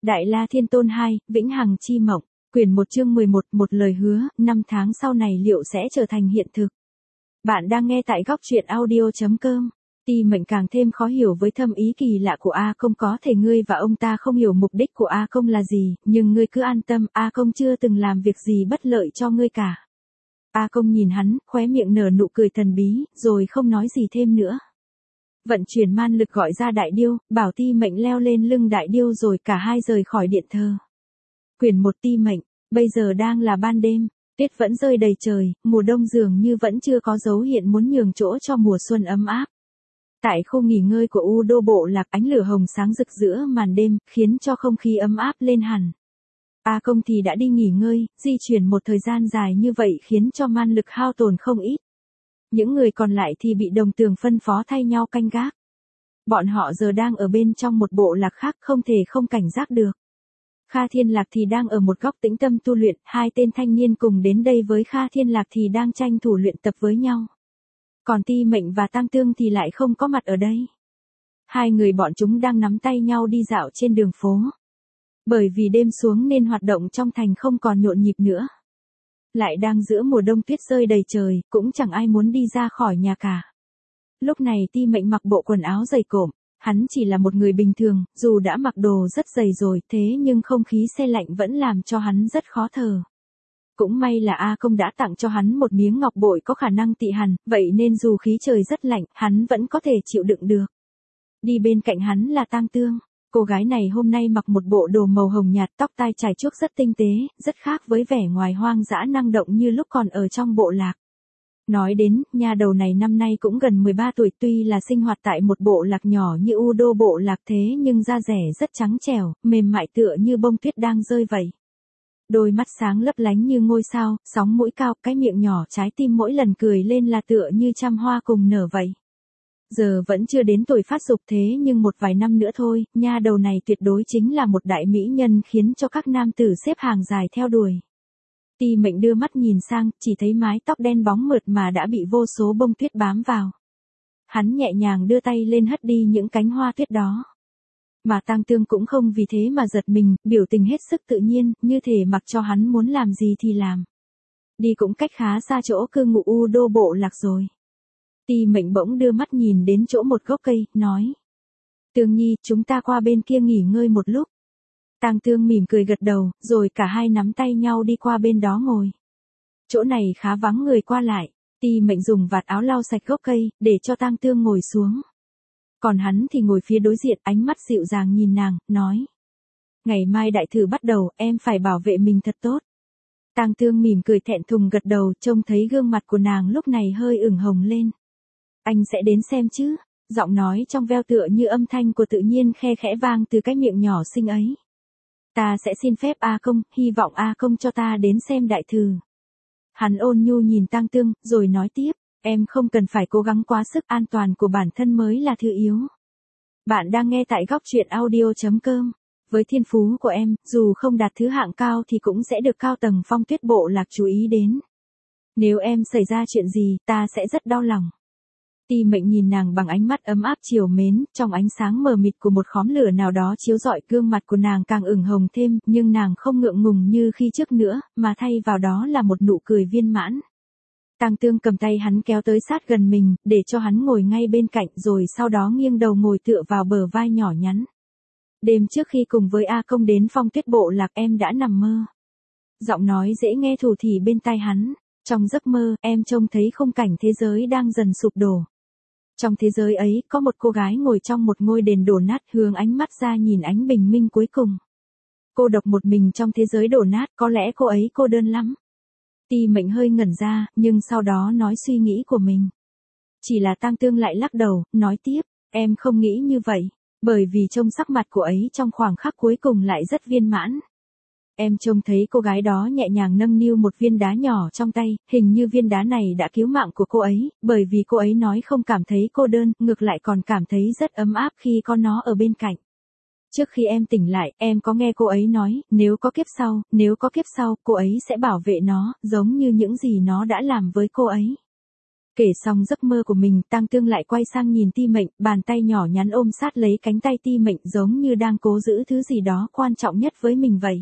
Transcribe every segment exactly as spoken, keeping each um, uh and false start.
Đại La Thiên Tôn hai, Vĩnh Hằng Chi Mộng, quyển một chương mười một, một lời hứa, năm tháng sau này liệu sẽ trở thành hiện thực. Bạn đang nghe tại góc truyện audio chấm com. Ti Mệnh càng thêm khó hiểu với thâm ý kỳ lạ của A Công, có thể ngươi và ông ta không hiểu mục đích của A Công là gì, nhưng ngươi cứ an tâm, A Công chưa từng làm việc gì bất lợi cho ngươi cả. A Công nhìn hắn, khóe miệng nở nụ cười thần bí, rồi không nói gì thêm nữa. Vận chuyển man lực gọi ra đại điêu, bảo Ti Mệnh leo lên lưng đại điêu rồi cả hai rời khỏi điện thờ. Quyển một Ti Mệnh, bây giờ đang là ban đêm, tuyết vẫn rơi đầy trời, mùa đông dường như vẫn chưa có dấu hiện muốn nhường chỗ cho mùa xuân ấm áp. Tại khu nghỉ ngơi của U Đô Bộ Lạc, ánh lửa hồng sáng rực giữa màn đêm, khiến cho không khí ấm áp lên hẳn. A Công thì đã đi nghỉ ngơi, di chuyển một thời gian dài như vậy khiến cho man lực hao tổn không ít. Những người còn lại thì bị đồng tường phân phó thay nhau canh gác. Bọn họ giờ đang ở bên trong một bộ lạc khác, không thể không cảnh giác được. Kha Thiên Lạc thì đang ở một góc tĩnh tâm tu luyện, hai tên thanh niên cùng đến đây với Kha Thiên Lạc thì đang tranh thủ luyện tập với nhau. Còn Ti Mệnh và Tang Tương thì lại không có mặt ở đây. Hai người bọn chúng đang nắm tay nhau đi dạo trên đường phố. Bởi vì đêm xuống nên hoạt động trong thành không còn nhộn nhịp nữa. Lại đang giữa mùa đông tuyết rơi đầy trời, cũng chẳng ai muốn đi ra khỏi nhà cả. Lúc này Ti Mệnh mặc bộ quần áo dày cộm, hắn chỉ là một người bình thường, dù đã mặc đồ rất dày rồi, thế nhưng không khí se lạnh vẫn làm cho hắn rất khó thở. Cũng may là A Công đã tặng cho hắn một miếng ngọc bội có khả năng tị hàn, vậy nên dù khí trời rất lạnh, hắn vẫn có thể chịu đựng được. Đi bên cạnh hắn là Tang Tương. Cô gái này hôm nay mặc một bộ đồ màu hồng nhạt, tóc tai chải chuốt rất tinh tế, rất khác với vẻ ngoài hoang dã năng động như lúc còn ở trong bộ lạc. Nói đến, nha đầu này năm nay cũng gần mười ba tuổi, tuy là sinh hoạt tại một bộ lạc nhỏ như U Đô Bộ Lạc thế nhưng da rẻ rất trắng trẻo, mềm mại tựa như bông tuyết đang rơi vậy. Đôi mắt sáng lấp lánh như ngôi sao, sóng mũi cao, cái miệng nhỏ trái tim mỗi lần cười lên là tựa như trăm hoa cùng nở vậy. Giờ vẫn chưa đến tuổi phát dục thế nhưng một vài năm nữa thôi, nha đầu này tuyệt đối chính là một đại mỹ nhân khiến cho các nam tử xếp hàng dài theo đuổi. Ti Mệnh đưa mắt nhìn sang, chỉ thấy mái tóc đen bóng mượt mà đã bị vô số bông tuyết bám vào. Hắn nhẹ nhàng đưa tay lên hất đi những cánh hoa tuyết đó. Mà Tang Tương cũng không vì thế mà giật mình, biểu tình hết sức tự nhiên, như thể mặc cho hắn muốn làm gì thì làm. Đi cũng cách khá xa chỗ cư ngụ U Đô Bộ Lạc rồi. Ti Mệnh bỗng đưa mắt nhìn đến chỗ một gốc cây, nói. Tương Nhi, chúng ta qua bên kia nghỉ ngơi một lúc. Tang Tương mỉm cười gật đầu, rồi cả hai nắm tay nhau đi qua bên đó ngồi. Chỗ này khá vắng người qua lại, Ti Mệnh dùng vạt áo lau sạch gốc cây, để cho Tang Tương ngồi xuống. Còn hắn thì ngồi phía đối diện, ánh mắt dịu dàng nhìn nàng, nói. Ngày mai đại thử bắt đầu, em phải bảo vệ mình thật tốt. Tang Tương mỉm cười thẹn thùng gật đầu, trông thấy gương mặt của nàng lúc này hơi ửng hồng lên. Anh sẽ đến xem chứ, giọng nói trong veo tựa như âm thanh của tự nhiên khe khẽ vang từ cái miệng nhỏ xinh ấy. Ta sẽ xin phép A Công, hy vọng A Công cho ta đến xem đại thử. Hắn ôn nhu nhìn Tang Tương, rồi nói tiếp, em không cần phải cố gắng quá sức, an toàn của bản thân mới là thứ yếu. Bạn đang nghe tại góc truyện audio chấm com. Với thiên phú của em, dù không đạt thứ hạng cao thì cũng sẽ được cao tầng Phong Tuyết Bộ Lạc chú ý đến. Nếu em xảy ra chuyện gì, ta sẽ rất đau lòng. Ti Mệnh nhìn nàng bằng ánh mắt ấm áp trìu mến, trong ánh sáng mờ mịt của một khóm lửa nào đó chiếu rọi, gương mặt của nàng càng ửng hồng thêm, nhưng nàng không ngượng ngùng như khi trước nữa, mà thay vào đó là một nụ cười viên mãn. Tang Tương cầm tay hắn kéo tới sát gần mình, để cho hắn ngồi ngay bên cạnh, rồi sau đó nghiêng đầu ngồi tựa vào bờ vai nhỏ nhắn. Đêm trước khi cùng với A Công đến Phong Tuyết Bộ Lạc em đã nằm mơ. Giọng nói dễ nghe thủ thỉ bên tai hắn. Trong giấc mơ, em trông thấy khung cảnh thế giới đang dần sụp đổ. Trong thế giới ấy, có một cô gái ngồi trong một ngôi đền đổ nát, hướng ánh mắt ra nhìn ánh bình minh cuối cùng. Cô độc một mình trong thế giới đổ nát, có lẽ cô ấy cô đơn lắm. Ti Mệnh hơi ngẩn ra, nhưng sau đó nói suy nghĩ của mình. Chỉ là Tang Tương lại lắc đầu, nói tiếp, em không nghĩ như vậy, bởi vì trông sắc mặt của ấy trong khoảng khắc cuối cùng lại rất viên mãn. Em trông thấy cô gái đó nhẹ nhàng nâng niu một viên đá nhỏ trong tay, hình như viên đá này đã cứu mạng của cô ấy, bởi vì cô ấy nói không cảm thấy cô đơn, ngược lại còn cảm thấy rất ấm áp khi có nó ở bên cạnh. Trước khi em tỉnh lại, em có nghe cô ấy nói, nếu có kiếp sau, nếu có kiếp sau, cô ấy sẽ bảo vệ nó, giống như những gì nó đã làm với cô ấy. Kể xong giấc mơ của mình, Tang Tương lại quay sang nhìn Ti Mệnh, bàn tay nhỏ nhắn ôm sát lấy cánh tay Ti Mệnh giống như đang cố giữ thứ gì đó quan trọng nhất với mình vậy.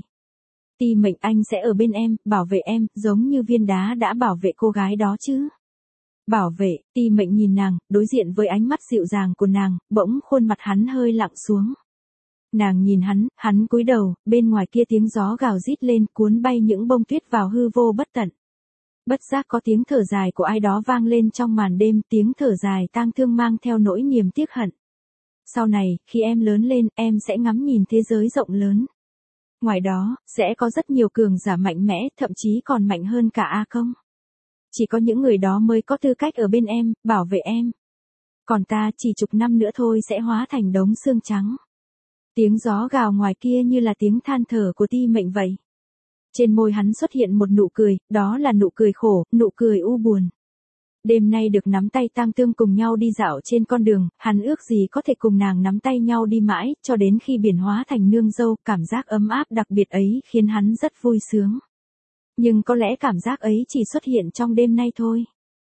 Ti Mệnh, anh sẽ ở bên em, bảo vệ em, giống như viên đá đã bảo vệ cô gái đó chứ. Bảo vệ, Ti Mệnh nhìn nàng, đối diện với ánh mắt dịu dàng của nàng, bỗng khuôn mặt hắn hơi lặng xuống. Nàng nhìn hắn, hắn cúi đầu, bên ngoài kia tiếng gió gào rít lên cuốn bay những bông tuyết vào hư vô bất tận. Bất giác có tiếng thở dài của ai đó vang lên trong màn đêm, tiếng thở dài tang thương mang theo nỗi niềm tiếc hận. Sau này, khi em lớn lên, em sẽ ngắm nhìn thế giới rộng lớn. Ngoài đó, sẽ có rất nhiều cường giả mạnh mẽ, thậm chí còn mạnh hơn cả A Công. Chỉ có những người đó mới có tư cách ở bên em, bảo vệ em. Còn ta chỉ chục năm nữa thôi sẽ hóa thành đống xương trắng. Tiếng gió gào ngoài kia như là tiếng than thở của Ti Mệnh vậy. Trên môi hắn xuất hiện một nụ cười, đó là nụ cười khổ, nụ cười u buồn. Đêm nay được nắm tay Tang Tương cùng nhau đi dạo trên con đường, hắn ước gì có thể cùng nàng nắm tay nhau đi mãi, cho đến khi biển hóa thành nương dâu, cảm giác ấm áp đặc biệt ấy khiến hắn rất vui sướng. Nhưng có lẽ cảm giác ấy chỉ xuất hiện trong đêm nay thôi.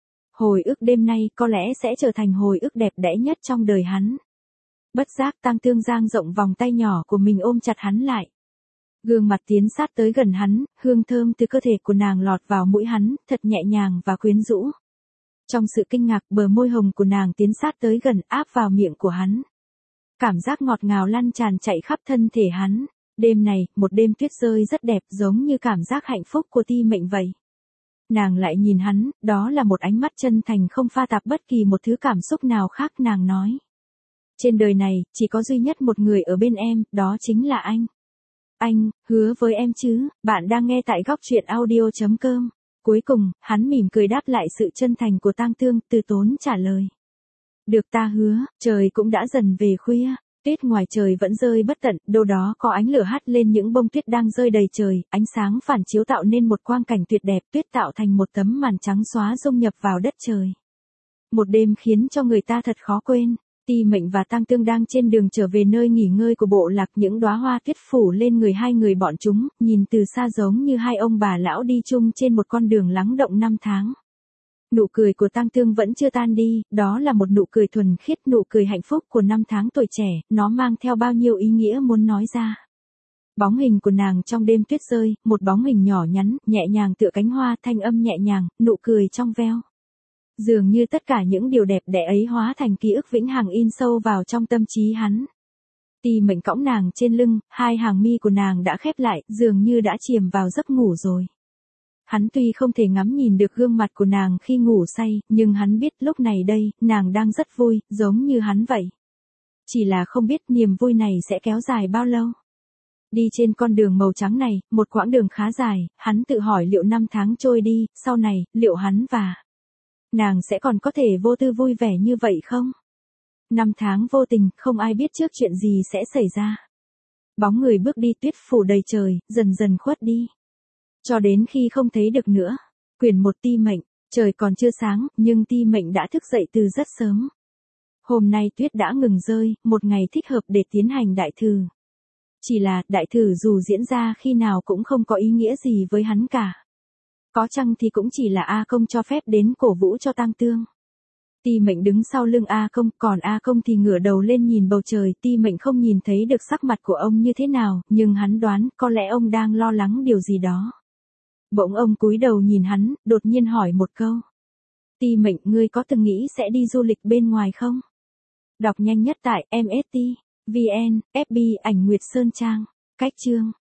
Hồi ức đêm nay có lẽ sẽ trở thành hồi ức đẹp đẽ nhất trong đời hắn. Bất giác Tang Tương dang rộng vòng tay nhỏ của mình ôm chặt hắn lại. Gương mặt tiến sát tới gần hắn, hương thơm từ cơ thể của nàng lọt vào mũi hắn, thật nhẹ nhàng và quyến rũ. Trong sự kinh ngạc, bờ môi hồng của nàng tiến sát tới gần áp vào miệng của hắn. Cảm giác ngọt ngào lan tràn chạy khắp thân thể hắn. Đêm này, một đêm tuyết rơi rất đẹp giống như cảm giác hạnh phúc của Ti Mệnh vậy. Nàng lại nhìn hắn, đó là một ánh mắt chân thành không pha tạp bất kỳ một thứ cảm xúc nào khác. Nàng nói. Trên đời này, chỉ có duy nhất một người ở bên em, đó chính là anh. Anh, hứa với em chứ, bạn đang nghe tại góc truyện audio chấm com. Cuối cùng, hắn mỉm cười đáp lại sự chân thành của Tang Tương, từ tốn trả lời. Được ta hứa, trời cũng đã dần về khuya, tuyết ngoài trời vẫn rơi bất tận, đâu đó có ánh lửa hắt lên những bông tuyết đang rơi đầy trời, ánh sáng phản chiếu tạo nên một quang cảnh tuyệt đẹp, tuyết tạo thành một tấm màn trắng xóa dung nhập vào đất trời. Một đêm khiến cho người ta thật khó quên. Ti Mệnh và Tang Tương đang trên đường trở về nơi nghỉ ngơi của bộ lạc, những đóa hoa tuyết phủ lên người hai người bọn chúng, nhìn từ xa giống như hai ông bà lão đi chung trên một con đường lắng động năm tháng. Nụ cười của Tang Tương vẫn chưa tan đi, đó là một nụ cười thuần khiết, nụ cười hạnh phúc của năm tháng tuổi trẻ, nó mang theo bao nhiêu ý nghĩa muốn nói ra. Bóng hình của nàng trong đêm tuyết rơi, một bóng hình nhỏ nhắn, nhẹ nhàng tựa cánh hoa, thanh âm nhẹ nhàng, nụ cười trong veo. Dường như tất cả những điều đẹp đẽ ấy hóa thành ký ức vĩnh hằng in sâu vào trong tâm trí hắn. Ti Mệnh cõng nàng trên lưng, hai hàng mi của nàng đã khép lại, dường như đã chìm vào giấc ngủ rồi. Hắn tuy không thể ngắm nhìn được gương mặt của nàng khi ngủ say, nhưng hắn biết lúc này đây, nàng đang rất vui, giống như hắn vậy. Chỉ là không biết niềm vui này sẽ kéo dài bao lâu. Đi trên con đường màu trắng này, một quãng đường khá dài, hắn tự hỏi liệu năm tháng trôi đi, sau này, liệu hắn và nàng sẽ còn có thể vô tư vui vẻ như vậy không? Năm tháng vô tình, không ai biết trước chuyện gì sẽ xảy ra. Bóng người bước đi, tuyết phủ đầy trời, dần dần khuất đi. Cho đến khi không thấy được nữa. Quyển một. Ti Mệnh. Trời còn chưa sáng, nhưng Ti Mệnh đã thức dậy từ rất sớm. Hôm nay tuyết đã ngừng rơi, một ngày thích hợp để tiến hành đại thử. Chỉ là, đại thử dù diễn ra khi nào cũng không có ý nghĩa gì với hắn cả. Có chăng thì cũng chỉ là A Công cho phép đến cổ vũ cho Tang Tương. Ti Mệnh đứng sau lưng A Công, còn A Công thì ngửa đầu lên nhìn bầu trời. Ti Mệnh không nhìn thấy được sắc mặt của ông như thế nào, nhưng hắn đoán có lẽ ông đang lo lắng điều gì đó. Bỗng ông cúi đầu nhìn hắn, đột nhiên hỏi một câu. Ti Mệnh, ngươi có từng nghĩ sẽ đi du lịch bên ngoài không? Đọc nhanh nhất tại em ét tê, vê en, ép bê ảnh Nguyệt Sơn Trang. Cách chương.